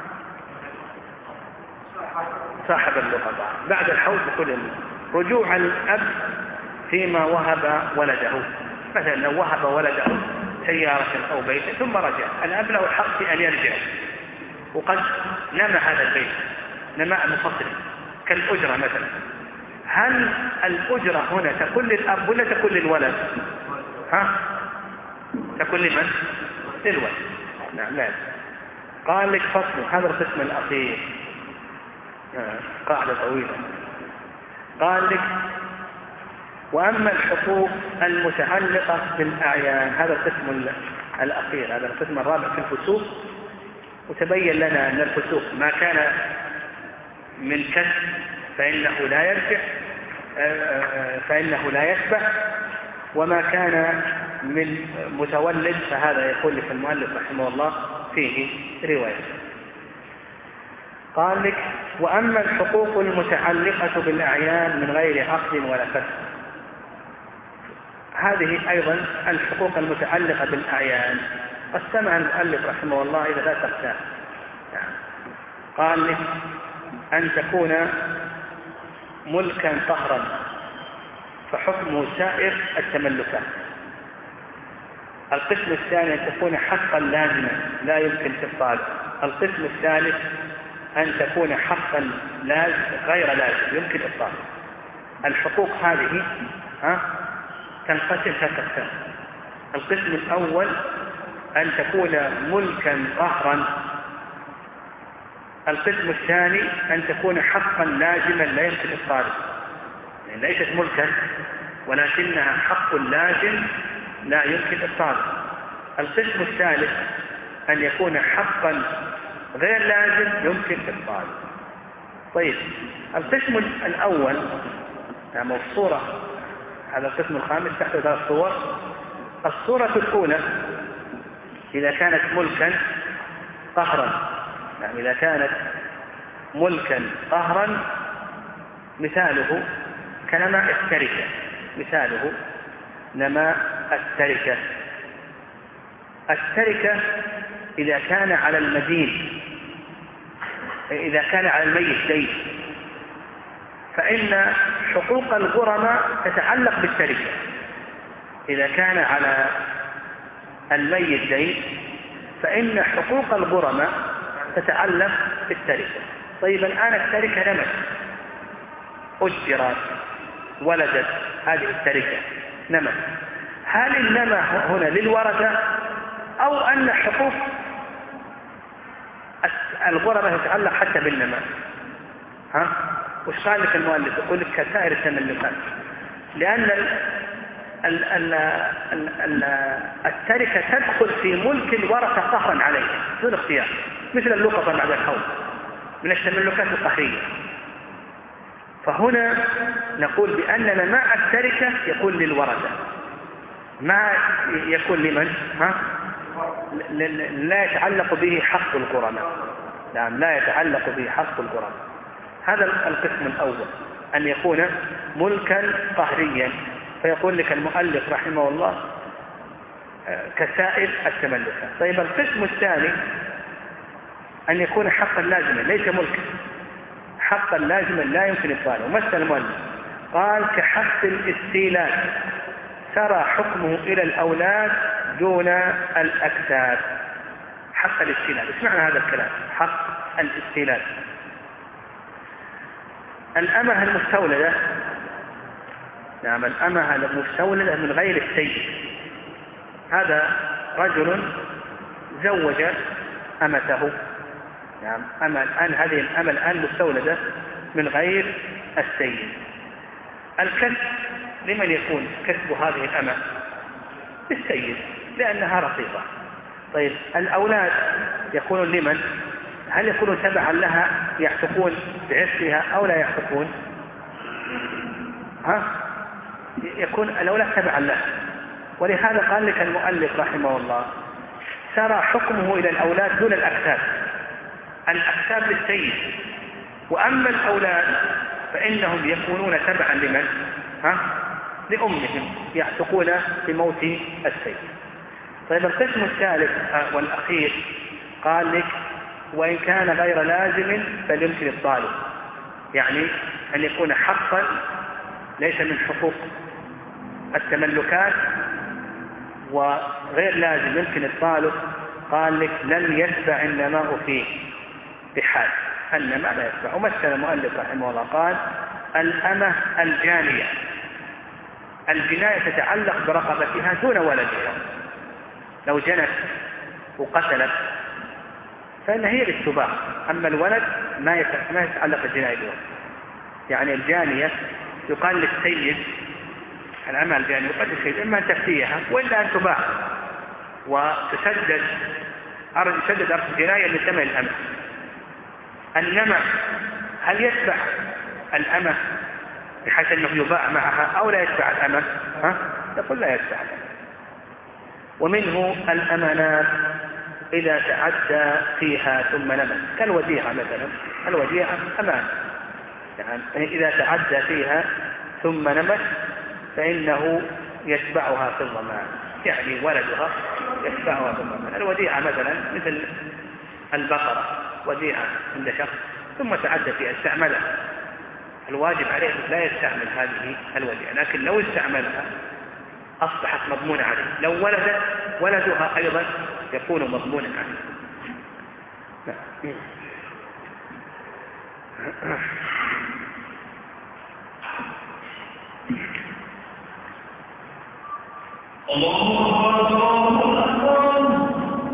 صاحب اللقطة. بعد الحول تكون الملك. رجوع الأب فيما وهب ولده، مثلا لو وهب ولده سيارة أو بيتا ثم رجع، الأب له الحق في أن يرجع، وقد نمى هذا البيت نماء منفصل كالأجرة مثلا، هل الأجرة هنا تكون للأب ولا تكون للولد؟ ها تكون لمن؟ للولد. نعم لا. قال لك فصل، هذا القسم الأخير قاعدة طويلة. قال لك وأما الحقوق المتعلقة بالأعيان، هذا القسم الأخير، هذا القسم الرابع في الفسوق. وتبين لنا أن الفسوق ما كان من كسب فإنه لا يرجع فإنه لا يتبع، وما كان من متولد فهذا يقول لك المؤلف رحمه الله فيه رواية. قال لك وأما الحقوق المتعلقة بالأعيان من غير عقد ولا فسخ، هذه أيضا الحقوق المتعلقة بالأعيان قسمها المؤلف رحمه الله إلى ثلاثة أقسام. قال لك أن تكون ملكا قهرا فحكمه سائر التملكات. القسم الثاني أن تكون حقا لازما لا يمكن إبطاله. القسم الثالث أن تكون حقا لازم غير لازم يمكن إبطاله. الحقوق هذه ها تنقسم ثلاثة أقسام. القسم الأول أن تكون ملكا قهرا. القسم الثاني أن تكون حقا لازما لا يمكن إبطاله، يعني ليست ملكا ولكنها حق لازم لا يمكن إبطاله. القسم الثالث أن يكون حقا غير لازم يمكن إبطاله. طيب القسم الأول يعني الصورة، هذا القسم الخامس تحت ثلاث صور. الصورة الأولى إذا كانت ملكا قهرا، يعني إذا كانت ملكا قهرا مثاله كنماء التركة، مثاله نماء التركة. التركة إذا كان على المدين، إذا كان على الميت دين، فإن حقوق الغرماء تتعلق بالتركة. إذا كان على الميت دين فإن حقوق الغرماء تتعلق بالتركة. طيب الآن التركة نمت، أجرت، ولدت، هذه التركة نمت. هل النمى هنا للورثة أو أن حقوق الغرماء تتعلق حتى بالنمى؟ ها؟ وش قال لك المؤلف؟ يقول لك كسائر التملكات، لأن ال ال ال ال ال التركة تدخل في ملك الورثة قهرا عليه دون اختيار، مثل اللقطة بعد الحول من التملكات القهرية. فهنا نقول بأن نماء التركة يكون للورثة، ما يكون لمن؟ ها؟ لا يتعلق به حق الغرماء، نعم لا يتعلق به حق الغرماء. هذا القسم الأول أن يكون ملكا قهريا، فيقول لك المؤلف رحمه الله كسائر التملكات. طيب القسم الثاني أن يكون حقا لازما ليس ملكا، حقا لازما لا يمكن إبطاله. مثل المؤلف قال كحق الاستيلاد سرى حكمه إلى الأولاد دون الأكتاب. حق الاستيلاد، ايش معنى هذا الكلام؟ حق الاستيلاد الأمة المستولدة، نعم الأمة المستولدة من غير السيد. هذا رجل زوج أمته، نعم أما الآن هذه الأمة الآن مستولدة من غير السيد. الكسب لمن يكون كسب هذه الأمة؟ للسيد لأنها رقيقة. طيب الأولاد يكونون لمن؟ هل يكونون تبعا لها يعتقون بعفها أو لا يعتقون؟ ها؟ يكون الأولاد تبعا لها. ولهذا قال لك المؤلف رحمه الله سرى حكمه إلى الأولاد دون الأكتاب. الأكتاب للسيد، وأما الأولاد فإنهم يكونون تبعا لمن؟ ها؟ لأمهم يعتقون بموت السيد. طيب القسم الثالث والأخير قال لك وإن كان غير لازم فليمكن إبطاله، يعني أن يكون حقا ليس من حقوق التملكات وغير لازم يمكن إبطاله. قال لك لم يتبع النماء فيه بحال، النماء لا يتبع. ومثل المؤلف رحمه الله قال الأمة الجانية، الجناية تتعلق برقبتها دون ولدها. لو جنت وقتلت فإن هي للتباع، أما الولد ما يتعلق الجناية به. يعني الجانية يقال للسيد، الأمة الجانية يقال للسيد إما أن تفتيها وإلا أن تباع وتسدد أرض يسدد أرض الجناية لثمن الأمة. النمى هل يتبع الأمة بحيث أنه يباع معها أو لا يتبع الأمة؟ ها؟ يقول لا يتبع الأمة. ومنه الأمانات إذا تعدى فيها ثم نمت، كالوديعة مثلا. الوديعة أمان، يعني إذا تعدى فيها ثم نمت فإنه يتبعها في الضمان، يعني ولدها يتبعها في الضمان. الوديعة مثلا مثل البقرة، وديعة عند شخص ثم تعدى فيها استعملها، الواجب عليه لا يستعمل هذه الوديعة، لكن لو استعملها أصبحت مضمونة عليه. لو ولدت ولدها أيضا يكون مضمونا عليه. الله أكبر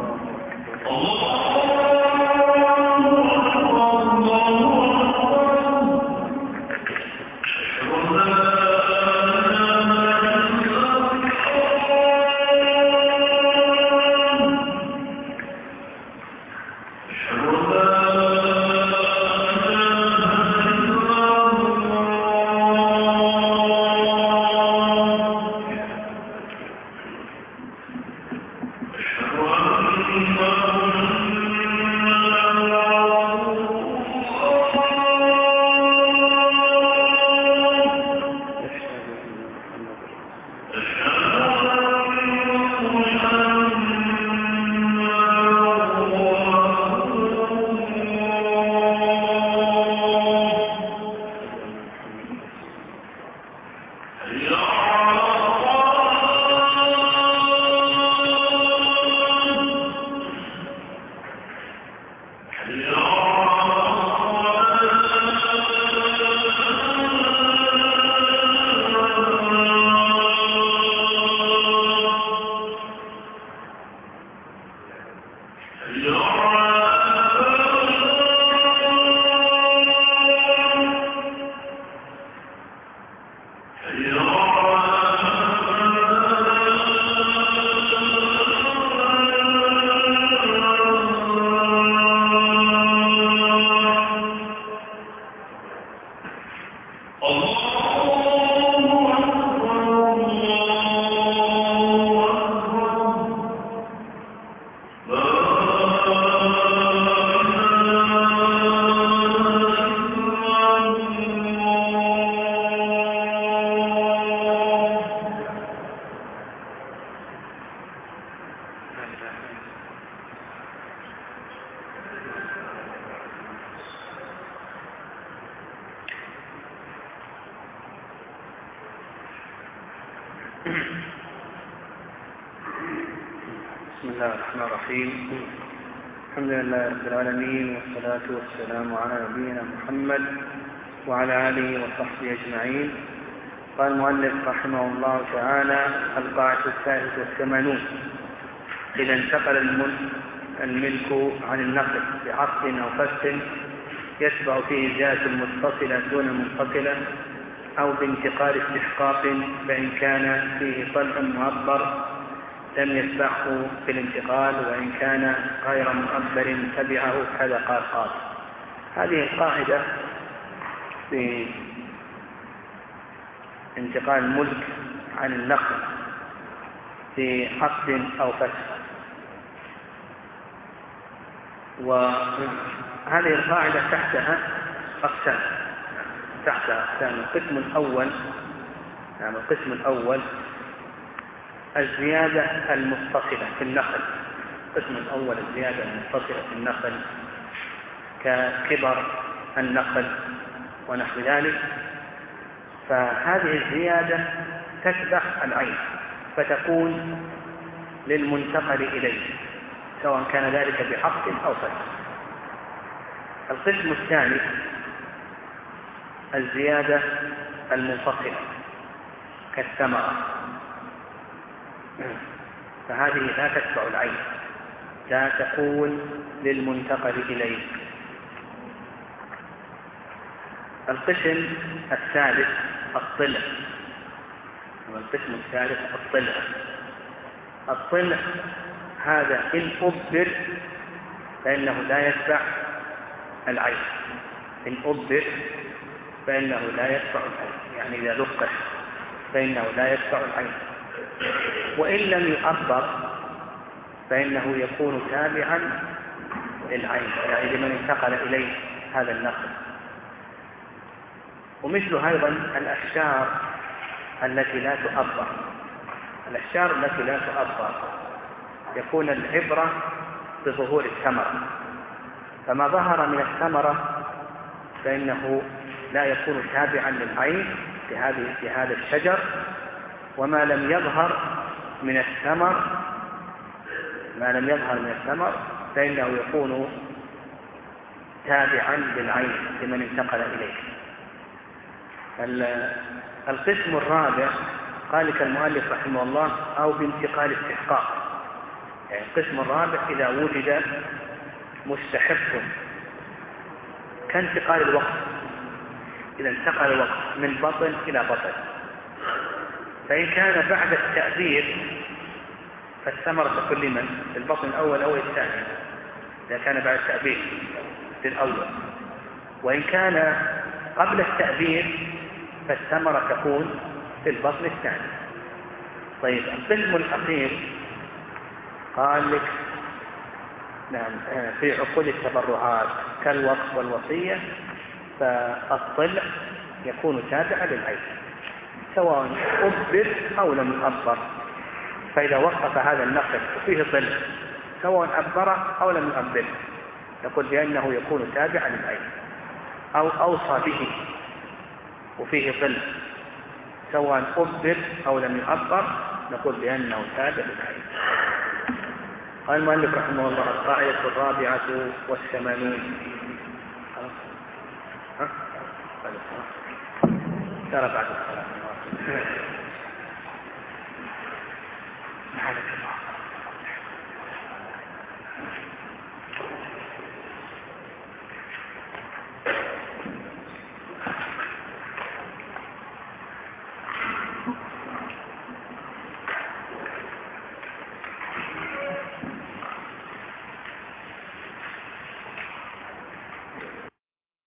بسم الله الرحمن الرحيم. الحمد لله رب العالمين، والصلاة والسلام على نبينا محمد وعلى آله وصحبه أجمعين. قال المؤلف رحمه الله تعالى: القاعدة الثالثة والثمانون: إذا انتقل الملك عن النقل بعقد أو فسخ يتبع فيه زيادة متصلة دون منفصلة، أو بانتقال استحقاق فإن كان فيه طلب مؤبر لم يتبعه في الانتقال، وإن كان غير مؤبر تبعه كذا قال قال. هذه القاعدة في انتقال الملك عن النقل في عقد أو فسخ. وهذه القاعدة تحتها أقسام تحتها أقسام القسم الأول يعني القسم الأول الزيادة المتصلة في النقل. القسم الأول الزيادة المتصلة في النقل ككبر النقل ونحو ذلك، فهذه الزيادة تتبع العين فتكون للمنتقل إليه سواء كان ذلك بعقد أو فسخ. القسم الثاني الزيادة المنفصلة كالثمرة، فهذه لا تتبع العين، لا تكون للمنتقل إليه. القسم الثالث الطلع، والقسم الثالث الطلع. الطلع هذا إن أبر فإنه لا يتبع العين، إن أبر فإنه لا يتبع العين، يعني إذا لقح فإنه لا يتبع العين. وإن لم يؤبر فإنه يكون تابعا للعين، يعني لمن انتقل إليه هذا النقل. ومثل أيضا الأشجار التي لا تؤبر، الأشجار التي لا تؤبر يكون العبرة بظهور الثمرة، فما ظهر من الثمرة فإنه لا يكون تابعا للعين في هذه في هذا الشجر، وما لم يظهر من الثمر ما لم يظهر من الثمر فإنه يكون تابعا للعين لمن انتقل إليه. القسم الرابع قال لك المؤلف رحمه الله أو بانتقال استحقاق، يعني القسم الرابع إذا وجد مستحق كانتقال الوقت، إذا انتقل الوقت من بطن إلى بطن، فإن كان بعد التأبير فالثمرة تكون لمن؟ للبطن الأول أو الثاني إذا كان بعد التأبير للأول، وإن كان قبل التأبير فالثمرة تكون في البطن الثاني. طيب القسم الأخير قال لك نعم في عقود التبرعات كالوقف والوصية، فالطلع يكون تابعا للعين سواء أبر أو لم يؤبر، فإذا وقف هذا النقل وفيه طلع سواء أبر أو لم يؤبر نقول بأنه يكون تابعا للعين، أو أوصى به وفيه طلع سواء أبر أو لم يؤبر نقول بأنه تابع للعين. قال المؤلف رحمه الله القاعدة الرابعة والثمانون. ها؟ ترى بعد الصلاة.